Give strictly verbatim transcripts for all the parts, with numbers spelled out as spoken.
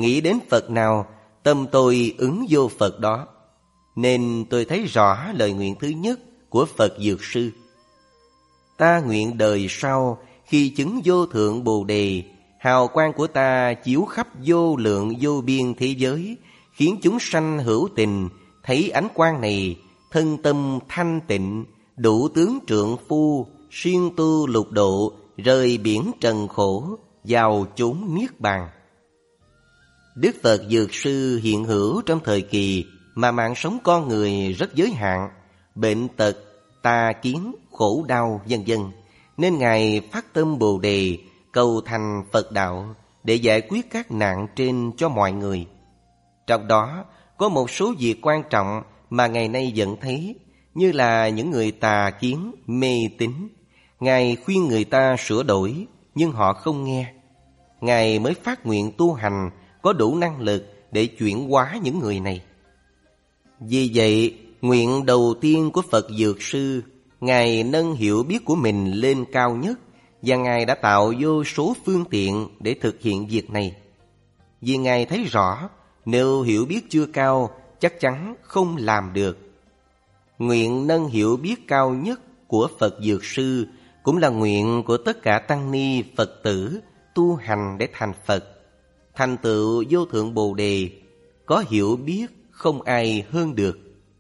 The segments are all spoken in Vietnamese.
nghĩ đến Phật nào, tâm tôi ứng vô Phật đó. Nên tôi thấy rõ lời nguyện thứ nhất của Phật Dược Sư. Ta nguyện đời sau, khi chứng vô thượng Bồ Đề, hào quang của ta chiếu khắp vô lượng vô biên thế giới, khiến chúng sanh hữu tình, thấy ánh quang này, thân tâm thanh tịnh, đủ tướng trượng phu, siêng tu lục độ, rời biển trần khổ, vào chốn niết bàn. Đức Phật Dược Sư hiện hữu trong thời kỳ mà mạng sống con người rất giới hạn, bệnh tật, tà kiến, khổ đau, vân vân, nên Ngài phát tâm Bồ Đề, cầu thành Phật đạo để giải quyết các nạn trên cho mọi người. Trong đó có một số việc quan trọng mà ngày nay vẫn thấy, như là những người tà kiến, mê tín. Ngài khuyên người ta sửa đổi, nhưng họ không nghe. Ngài mới phát nguyện tu hành, có đủ năng lực để chuyển hóa những người này. Vì vậy, nguyện đầu tiên của Phật Dược Sư, Ngài nâng hiểu biết của mình lên cao nhất, và Ngài đã tạo vô số phương tiện để thực hiện việc này. Vì Ngài thấy rõ, nếu hiểu biết chưa cao, chắc chắn không làm được. Nguyện nâng hiểu biết cao nhất của Phật Dược Sư cũng là nguyện của tất cả tăng ni Phật tử tu hành để thành Phật, thành tựu vô thượng Bồ Đề. Có hiểu biết không ai hơn được.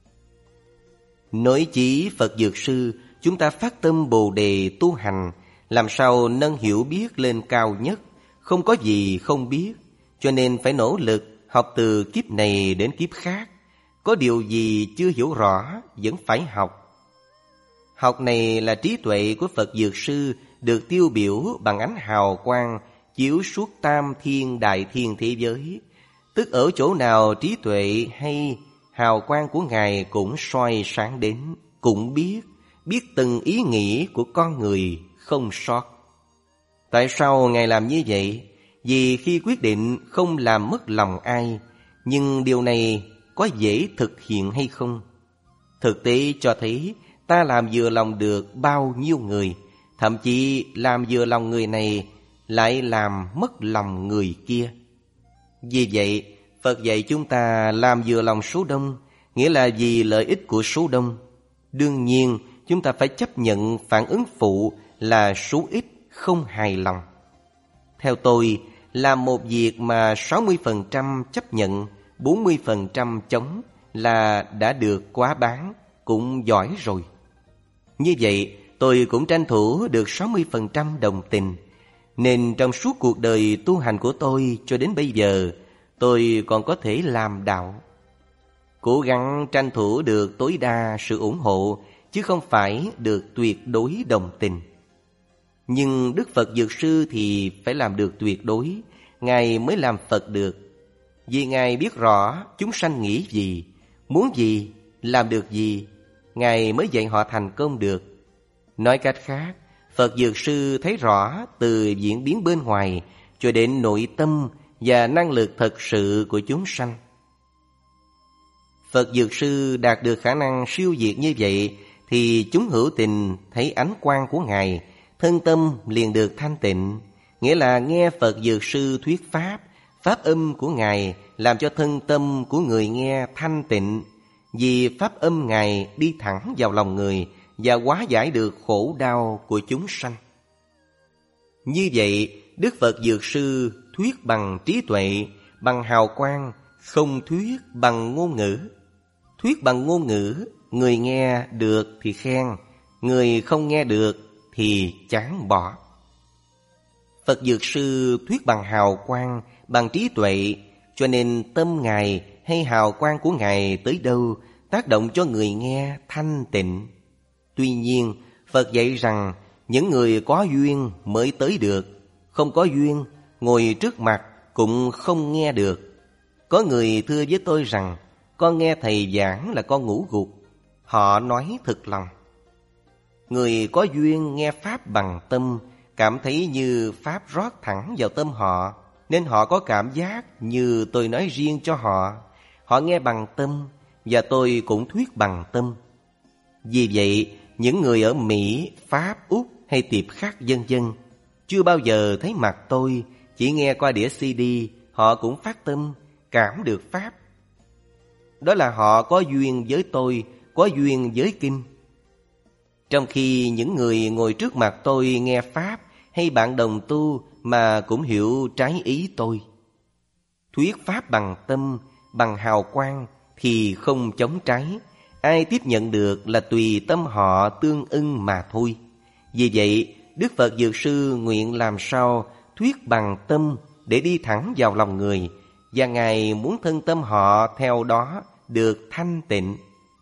Nói chí Phật Dược Sư, chúng ta phát tâm Bồ Đề tu hành, làm sao nâng hiểu biết lên cao nhất, không có gì không biết, cho nên phải nỗ lực học từ kiếp này đến kiếp khác. Có điều gì chưa hiểu rõ vẫn phải học. Học này là trí tuệ của Phật Dược Sư, được tiêu biểu bằng ánh hào quang chiếu suốt tam thiên đại thiên thế giới. Tức ở chỗ nào trí tuệ hay hào quang của Ngài cũng soi sáng đến, cũng biết, biết từng ý nghĩ của con người không sót. Tại sao Ngài làm như vậy? Vì khi quyết định không làm mất lòng ai, nhưng điều này có dễ thực hiện hay không? Thực tế cho thấy ta làm vừa lòng được bao nhiêu người, thậm chí làm vừa lòng người này lại làm mất lòng người kia. Vì vậy, Phật dạy chúng ta làm vừa lòng số đông, nghĩa là vì lợi ích của số đông. Đương nhiên, chúng ta phải chấp nhận phản ứng phụ là số ít không hài lòng. Theo tôi, làm một việc mà sáu mươi phần trăm chấp nhận, bốn mươi phần trăm chống là đã được quá bán, cũng giỏi rồi. Như vậy, tôi cũng tranh thủ được sáu mươi phần trăm đồng tình. Nên trong suốt cuộc đời tu hành của tôi cho đến bây giờ, tôi còn có thể làm đạo. Cố gắng tranh thủ được tối đa sự ủng hộ, chứ không phải được tuyệt đối đồng tình. Nhưng Đức Phật Dược Sư thì phải làm được tuyệt đối, Ngài mới làm Phật được. Vì Ngài biết rõ chúng sanh nghĩ gì, muốn gì, làm được gì, Ngài mới dạy họ thành công được. Nói cách khác, Phật Dược Sư thấy rõ từ diễn biến bên ngoài cho đến nội tâm và năng lực thật sự của chúng sanh. Phật Dược Sư đạt được khả năng siêu việt như vậy, thì chúng hữu tình thấy ánh quang của Ngài, thân tâm liền được thanh tịnh. Nghĩa là nghe Phật Dược Sư thuyết Pháp, Pháp âm của Ngài làm cho thân tâm của người nghe thanh tịnh. Vì Pháp âm Ngài đi thẳng vào lòng người và hóa giải được khổ đau của chúng sanh. Như vậy, Đức Phật Dược Sư thuyết bằng trí tuệ, bằng hào quang, không thuyết bằng ngôn ngữ. Thuyết bằng ngôn ngữ, người nghe được thì khen, người không nghe được thì chán bỏ. Phật Dược Sư thuyết bằng hào quang, bằng trí tuệ, cho nên tâm Ngài hay hào quang của Ngài tới đâu tác động cho người nghe thanh tịnh. Tuy nhiên, Phật dạy rằng những người có duyên mới tới được, không có duyên, ngồi trước mặt cũng không nghe được. Có người thưa với tôi rằng, con nghe thầy giảng là con ngủ gục. Họ nói thật lòng. Người có duyên nghe Pháp bằng tâm, cảm thấy như Pháp rót thẳng vào tâm họ, nên họ có cảm giác như tôi nói riêng cho họ. Họ nghe bằng tâm, và tôi cũng thuyết bằng tâm. Vì vậy, những người ở Mỹ, Pháp, Úc hay Tiệp Khắc vân vân chưa bao giờ thấy mặt tôi, chỉ nghe qua đĩa xê đê, họ cũng phát tâm cảm được Pháp. Đó là họ có duyên với tôi, có duyên với Kinh. Trong khi những người ngồi trước mặt tôi nghe Pháp hay bạn đồng tu mà cũng hiểu trái ý tôi. Thuyết Pháp bằng tâm, bằng hào quang thì không chống trái. Ai tiếp nhận được là tùy tâm họ tương ưng mà thôi. Vì vậy, Đức Phật Dược Sư nguyện làm sao thuyết bằng tâm để đi thẳng vào lòng người, và Ngài muốn thân tâm họ theo đó được thanh tịnh.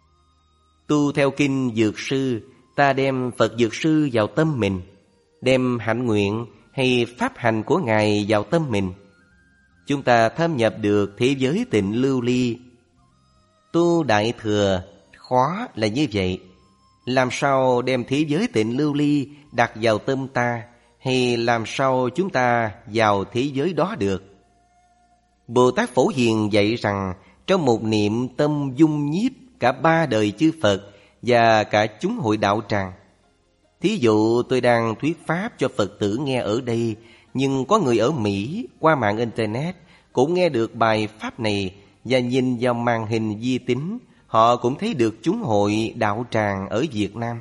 Tu theo kinh Dược Sư, ta đem Phật Dược Sư vào tâm mình, đem hạnh nguyện hay pháp hành của Ngài vào tâm mình. Chúng ta thâm nhập được thế giới tịnh lưu ly. Tu Đại Thừa khó là như vậy. Làm sao đem thế giới tịnh lưu ly đặt vào tâm ta, hay làm sao chúng ta vào thế giới đó được? Bồ Tát Phổ Hiền dạy rằng trong một niệm tâm dung nhiếp cả ba đời chư Phật và cả chúng hội đạo tràng. Thí dụ tôi đang thuyết Pháp cho Phật tử nghe ở đây, nhưng có người ở Mỹ qua mạng Internet cũng nghe được bài Pháp này, và nhìn vào màn hình vi tính, họ cũng thấy được chúng hội đạo tràng ở Việt Nam.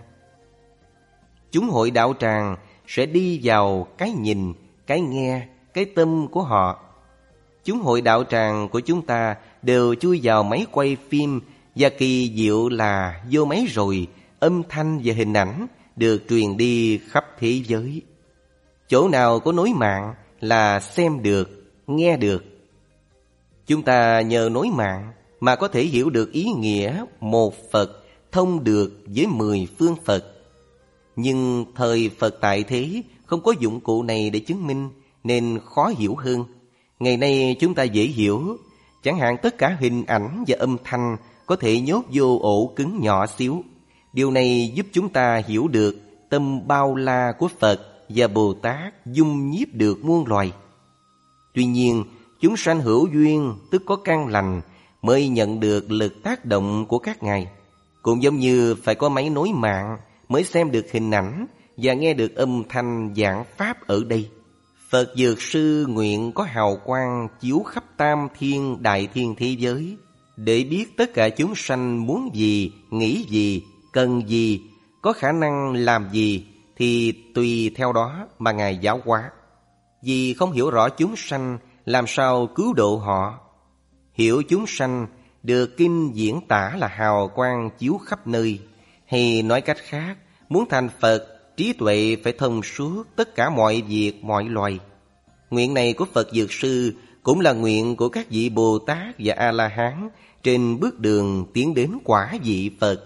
Chúng hội đạo tràng sẽ đi vào cái nhìn, cái nghe, cái tâm của họ. Chúng hội đạo tràng của chúng ta đều chui vào máy quay phim, và kỳ diệu là vô máy rồi, âm thanh và hình ảnh được truyền đi khắp thế giới. Chỗ nào có nối mạng là xem được, nghe được. Chúng ta nhờ nối mạng mà có thể hiểu được ý nghĩa một Phật thông được với mười phương Phật. Nhưng thời Phật tại thế không có dụng cụ này để chứng minh, nên khó hiểu hơn. Ngày nay chúng ta dễ hiểu, chẳng hạn tất cả hình ảnh và âm thanh có thể nhốt vô ổ cứng nhỏ xíu. Điều này giúp chúng ta hiểu được tâm bao la của Phật và Bồ Tát dung nhiếp được muôn loài. Tuy nhiên, chúng sanh hữu duyên, tức có căn lành, mới nhận được lực tác động của các ngài. Cũng giống như phải có máy nối mạng mới xem được hình ảnh và nghe được âm thanh giảng Pháp ở đây. Phật Dược Sư nguyện có hào quang chiếu khắp tam thiên đại thiên thế giới, để biết tất cả chúng sanh muốn gì, nghĩ gì, cần gì, có khả năng làm gì, thì tùy theo đó mà Ngài giáo hóa. Vì không hiểu rõ chúng sanh, làm sao cứu độ họ? Hiểu chúng sanh được kinh diễn tả là hào quang chiếu khắp nơi. Hay nói cách khác, muốn thành Phật, trí tuệ phải thông suốt tất cả mọi việc, mọi loài. Nguyện này của Phật Dược Sư cũng là nguyện của các vị Bồ Tát và A-la-hán trên bước đường tiến đến quả vị Phật.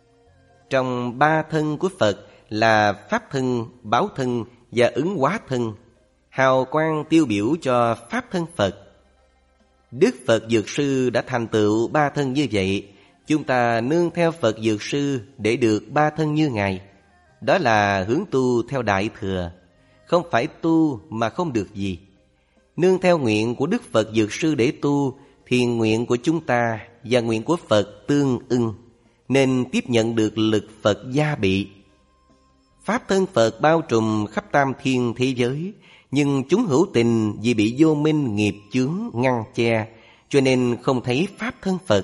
Trong ba thân của Phật là Pháp thân, Báo thân và Ứng Hóa thân, hào quang tiêu biểu cho Pháp thân Phật. Đức Phật Dược Sư đã thành tựu ba thân như vậy, chúng ta nương theo Phật Dược Sư để được ba thân như Ngài. Đó là hướng tu theo Đại Thừa, không phải tu mà không được gì. Nương theo nguyện của Đức Phật Dược Sư để tu, thì nguyện của chúng ta và nguyện của Phật tương ưng, nên tiếp nhận được lực Phật gia bị. Pháp thân Phật bao trùm khắp tam thiên thế giới, nhưng chúng hữu tình vì bị vô minh nghiệp chướng ngăn che, cho nên không thấy Pháp thân Phật.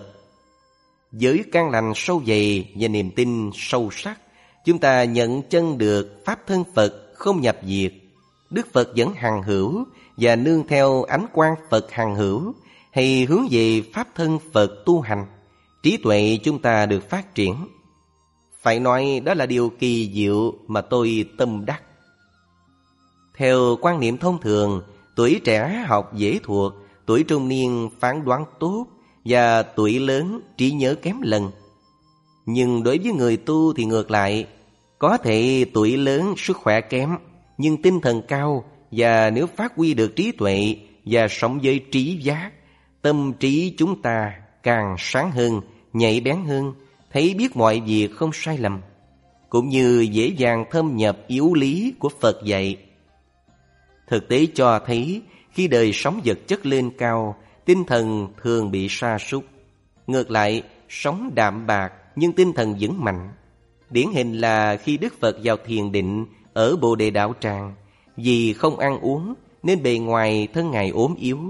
Với căn lành sâu dày và niềm tin sâu sắc, chúng ta nhận chân được Pháp thân Phật không nhập diệt. Đức Phật vẫn hằng hữu, và nương theo ánh quang Phật hằng hữu, hay hướng về Pháp thân Phật tu hành, trí tuệ chúng ta được phát triển. Phải nói đó là điều kỳ diệu mà tôi tâm đắc. Theo quan niệm thông thường, tuổi trẻ học dễ thuộc, tuổi trung niên phán đoán tốt, và tuổi lớn trí nhớ kém lần. Nhưng đối với người tu thì ngược lại, có thể tuổi lớn sức khỏe kém, nhưng tinh thần cao, và nếu phát huy được trí tuệ và sống với trí giác, tâm trí chúng ta càng sáng hơn, nhạy bén hơn, thấy biết mọi việc không sai lầm, cũng như dễ dàng thâm nhập yếu lý của Phật dạy. Thực tế cho thấy khi đời sống vật chất lên cao, tinh thần thường bị sa sút. Ngược lại, sống đạm bạc nhưng tinh thần vững mạnh. Điển hình là khi Đức Phật vào thiền định ở Bồ Đề Đạo Tràng, vì không ăn uống nên bề ngoài thân Ngài ốm yếu,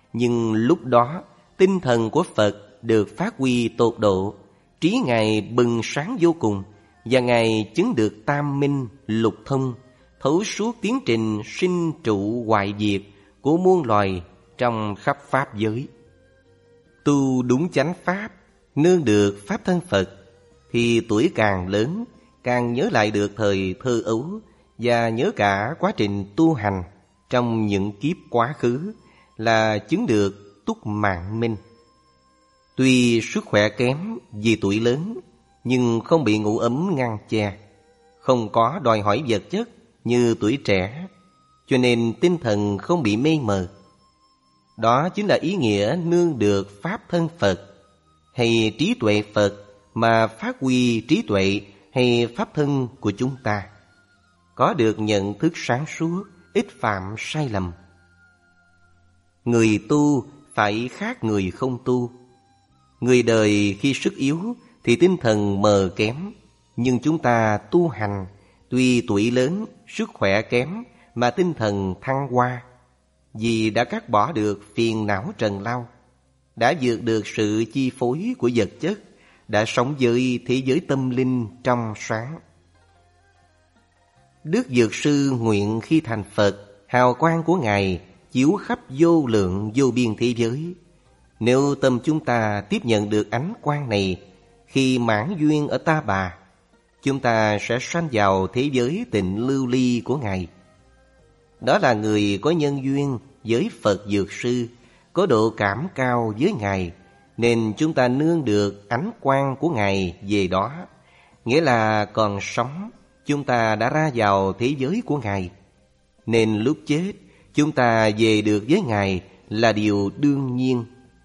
Nhưng lúc đó tinh thần của Phật được phát huy tột độ, trí Ngài bừng sáng vô cùng, và Ngài chứng được tam minh lục thông, thấu suốt tiến trình sinh trụ hoại diệt của muôn loài trong khắp pháp giới. Tu đúng chánh pháp, nương được pháp thân Phật, thì tuổi càng lớn càng nhớ lại được thời thơ ấu, và nhớ cả quá trình tu hành trong những kiếp quá khứ, là chứng được túc mạng minh. Tuy sức khỏe kém vì tuổi lớn, nhưng không bị ngủ ấm ngăn che, không có đòi hỏi vật chất như tuổi trẻ, cho nên tinh thần không bị mê mờ. Đó chính là ý nghĩa nương được pháp thân Phật hay trí tuệ Phật mà phát huy trí tuệ hay pháp thân của chúng ta, có được nhận thức sáng suốt, ít phạm sai lầm. Người tu phải khác người không tu. Người đời khi sức yếu thì tinh thần mờ kém, nhưng chúng ta tu hành tuy tuổi lớn, sức khỏe kém mà tinh thần thăng hoa, vì đã cắt bỏ được phiền não trần lao, đã vượt được sự chi phối của vật chất, đã sống với thế giới tâm linh trong sáng. Đức Dược Sư nguyện khi thành Phật, hào quang của Ngài chiếu khắp vô lượng vô biên thế giới. Nếu tâm chúng ta tiếp nhận được ánh quang này, khi mãn duyên ở Ta Bà, chúng ta sẽ sanh vào thế giới tịnh lưu ly của Ngài. Đó là người có nhân duyên với Phật Dược Sư, có độ cảm cao với Ngài, nên chúng ta nương được ánh quang của Ngài về đó. Nghĩa là còn sống, chúng ta đã ra vào thế giới của Ngài, nên lúc chết chúng ta về được với Ngài là điều đương nhiên.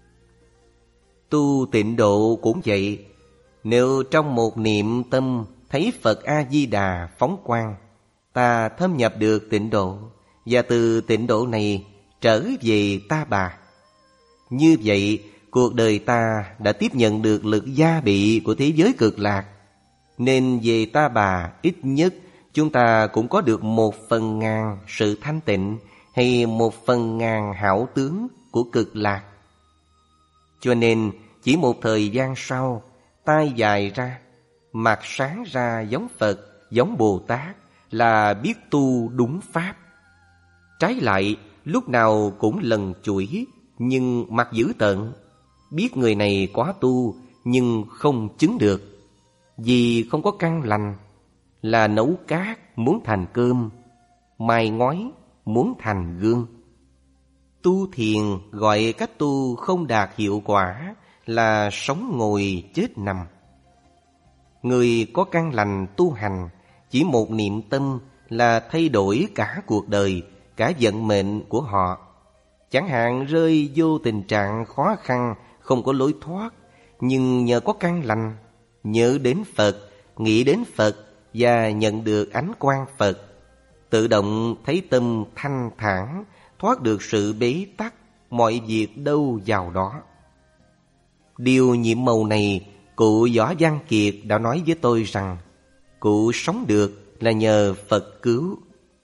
Tu tịnh độ cũng vậy. Nếu trong một niệm tâm thấy Phật A-di-đà phóng quang, ta thâm nhập được tịnh độ, và từ tịnh độ này trở về Ta Bà. Như vậy, cuộc đời ta đã tiếp nhận được lực gia bị của thế giới cực lạc, nên về Ta Bà ít nhất chúng ta cũng có được một phần ngàn sự thanh tịnh hay một phần ngàn hảo tướng của cực lạc. Cho nên chỉ một thời gian sau, tai dài ra, mặt sáng ra giống Phật, giống Bồ Tát, là biết tu đúng pháp. Trái lại, lúc nào cũng lần chuỗi, nhưng mặt dữ tợn, biết người này có tu nhưng không chứng được, vì không có căn lành, là nấu cát muốn thành cơm, mài ngói muốn thành gương. Tu thiền gọi cách tu không đạt hiệu quả là sống ngồi chết nằm. Người có căn lành tu hành, chỉ một niệm tâm là thay đổi cả cuộc đời, cả vận mệnh của họ. Chẳng hạn rơi vô tình trạng khó khăn, không có lối thoát, nhưng nhờ có căn lành, nhớ đến Phật, nghĩ đến Phật và nhận được ánh quang Phật, tự động thấy tâm thanh thản, thoát được sự bế tắc, mọi việc đâu vào đó. Điều nhiệm màu này, cụ Võ Văn Kiệt đã nói với tôi rằng cụ sống được là nhờ Phật cứu.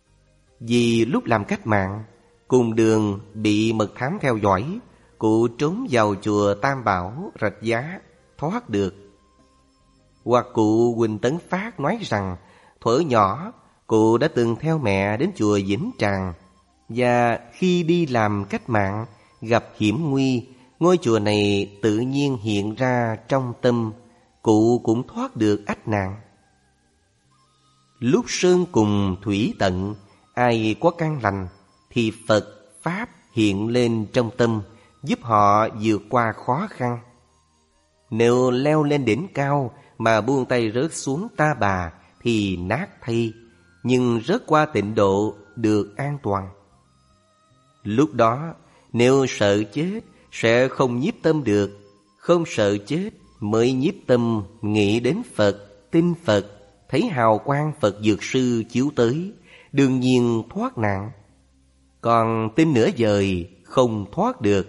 Vì lúc làm cách mạng, cùng đường bị mật thám theo dõi, cụ trốn vào chùa Tam Bảo, Rạch Giá, thoát được. Hoặc cụ Huỳnh Tấn Phát nói rằng thuở nhỏ cụ đã từng theo mẹ đến chùa Vĩnh Tràng, và khi đi làm cách mạng gặp hiểm nguy, ngôi chùa này tự nhiên hiện ra trong tâm, cụ cũng thoát được ách nạn. Lúc sơn cùng thủy tận, ai có căn lành thì Phật Pháp hiện lên trong tâm, giúp họ vượt qua khó khăn. Nếu leo lên đỉnh cao mà buông tay rớt xuống Ta Bà thì nát thay, nhưng rớt qua tịnh độ được an toàn. Lúc đó nếu sợ chết sẽ không nhiếp tâm được, không sợ chết mới nhiếp tâm nghĩ đến Phật, tin Phật, thấy hào quang Phật Dược Sư chiếu tới, đương nhiên thoát nạn. Còn tin nửa vời không thoát được.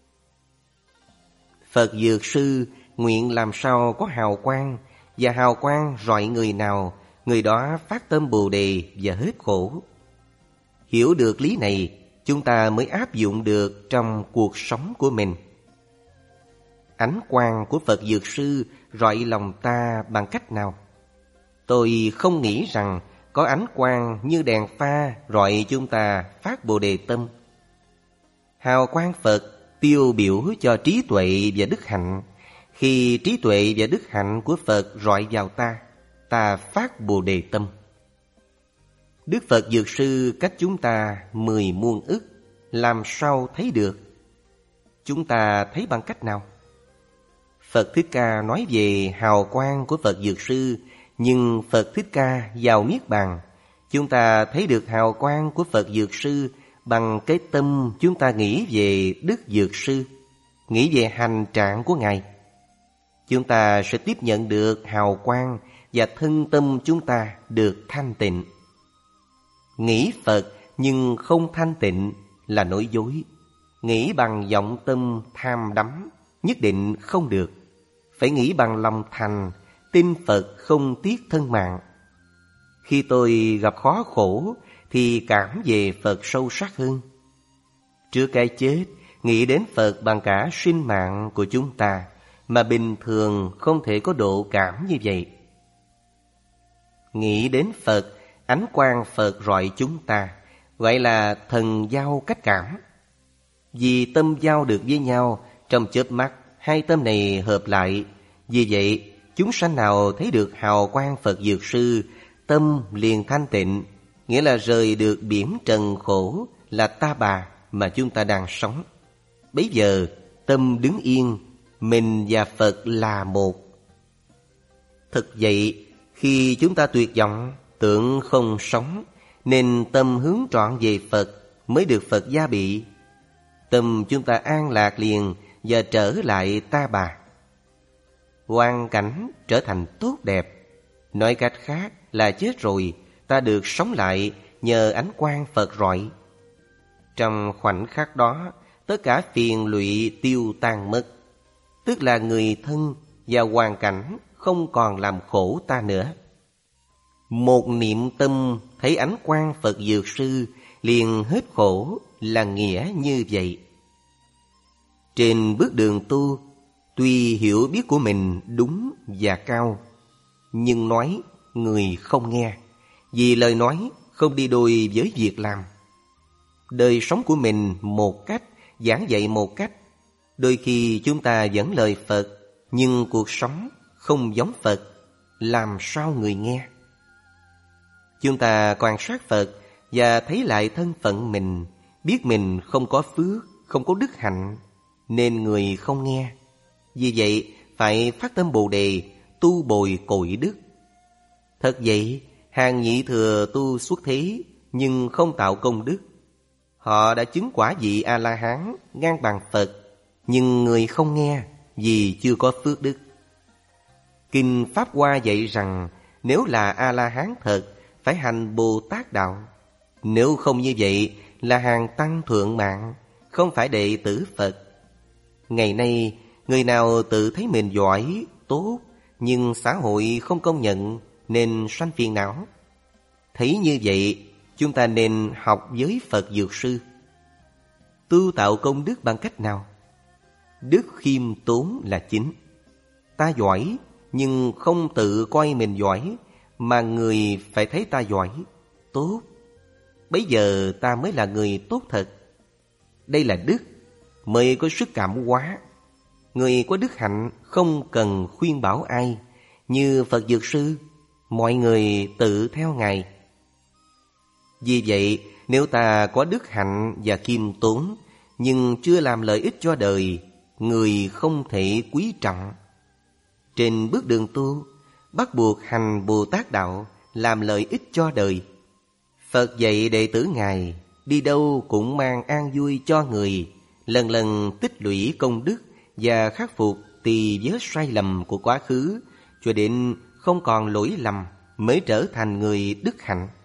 Phật Dược Sư nguyện làm sao có hào quang, và hào quang rọi người nào, người đó phát tâm Bồ Đề và hết khổ. Hiểu được lý này, chúng ta mới áp dụng được trong cuộc sống của mình. Ánh quang của Phật Dược Sư rọi lòng ta bằng cách nào? Tôi không nghĩ rằng có ánh quang như đèn pha rọi chúng ta phát Bồ Đề tâm. Hào quang Phật tiêu biểu cho trí tuệ và đức hạnh. Khi trí tuệ và đức hạnh của Phật rọi vào ta, ta phát Bồ Đề tâm. Đức Phật Dược Sư cách chúng ta mười muôn ức, làm sao thấy được? Chúng ta thấy bằng cách nào? Phật Thích Ca nói về hào quang của Phật Dược Sư, nhưng Phật Thích Ca vào Niết Bàn. Chúng ta thấy được hào quang của Phật Dược Sư bằng cái tâm chúng ta nghĩ về Đức Dược Sư, nghĩ về hành trạng của Ngài. Chúng ta sẽ tiếp nhận được hào quang và thân tâm chúng ta được thanh tịnh. Nghĩ Phật nhưng không thanh tịnh là nói dối. Nghĩ bằng vọng tâm tham đắm nhất định không được. Phải nghĩ bằng lòng thành, tin Phật không tiếc thân mạng. Khi tôi gặp khó khổ thì cảm về Phật sâu sắc hơn. Trước cái chết, nghĩ đến Phật bằng cả sinh mạng của chúng ta, mà bình thường không thể có độ cảm như vậy. Nghĩ đến Phật, ánh quang Phật rọi chúng ta, gọi là thần giao cách cảm. Vì tâm giao được với nhau, trong chớp mắt, hai tâm này hợp lại. Vì vậy, chúng sanh nào thấy được hào quang Phật Dược Sư, tâm liền thanh tịnh, nghĩa là rời được biển trần khổ là ta bà mà chúng ta đang sống. Bấy giờ, tâm đứng yên, mình và Phật là một. Thực vậy, khi chúng ta tuyệt vọng, tưởng không sống, nên tâm hướng trọn về Phật mới được Phật gia bị. Tâm chúng ta an lạc liền và trở lại ta bà. Hoàn cảnh trở thành tốt đẹp. Nói cách khác là chết rồi, ta được sống lại nhờ ánh quang Phật rọi. Trong khoảnh khắc đó, tất cả phiền lụy tiêu tan mất. Tức là người thân và hoàn cảnh không còn làm khổ ta nữa. Một niệm tâm thấy ánh quang Phật Dược Sư liền hết khổ là nghĩa như vậy. Trên bước đường tu, tuy hiểu biết của mình đúng và cao, nhưng nói người không nghe, vì lời nói không đi đôi với việc làm. Đời sống của mình một cách, giảng dạy một cách. Đôi khi chúng ta dẫn lời Phật, nhưng cuộc sống không giống Phật, làm sao người nghe? Chúng ta quan sát Phật và thấy lại thân phận mình, biết mình không có phước, không có đức hạnh, nên người không nghe. Vì vậy, phải phát tâm Bồ Đề, tu bồi cội đức. Thật vậy, hàng nhị thừa tu xuất thế, nhưng không tạo công đức. Họ đã chứng quả vị A-la-hán ngang bằng Phật, nhưng người không nghe vì chưa có phước đức. Kinh Pháp Hoa dạy rằng nếu là A-la-hán thật, phải hành Bồ Tát đạo. Nếu không như vậy là hàng tăng thượng mạng, không phải đệ tử Phật. Ngày nay, người nào tự thấy mình giỏi, tốt, nhưng xã hội không công nhận nên sanh phiền não. Thấy như vậy, chúng ta nên học với Phật Dược Sư. Tu tạo công đức bằng cách nào? Đức khiêm tốn là chính. Ta giỏi, nhưng không tự coi mình giỏi, mà người phải thấy ta giỏi, tốt. Bấy giờ ta mới là người tốt thật. Đây là đức, mới có sức cảm hóa. Người có đức hạnh không cần khuyên bảo ai. Như Phật Dược Sư, mọi người tự theo Ngài. Vì vậy, nếu ta có đức hạnh và khiêm tốn, nhưng chưa làm lợi ích cho đời, người không thể quý trọng. Trên bước đường tu, bắt buộc hành Bồ Tát đạo, làm lợi ích cho đời. Phật dạy đệ tử Ngài, đi đâu cũng mang an vui cho người, lần lần tích lũy công đức và khắc phục tỳ vết sai lầm của quá khứ, cho đến không còn lỗi lầm mới trở thành người đức hạnh.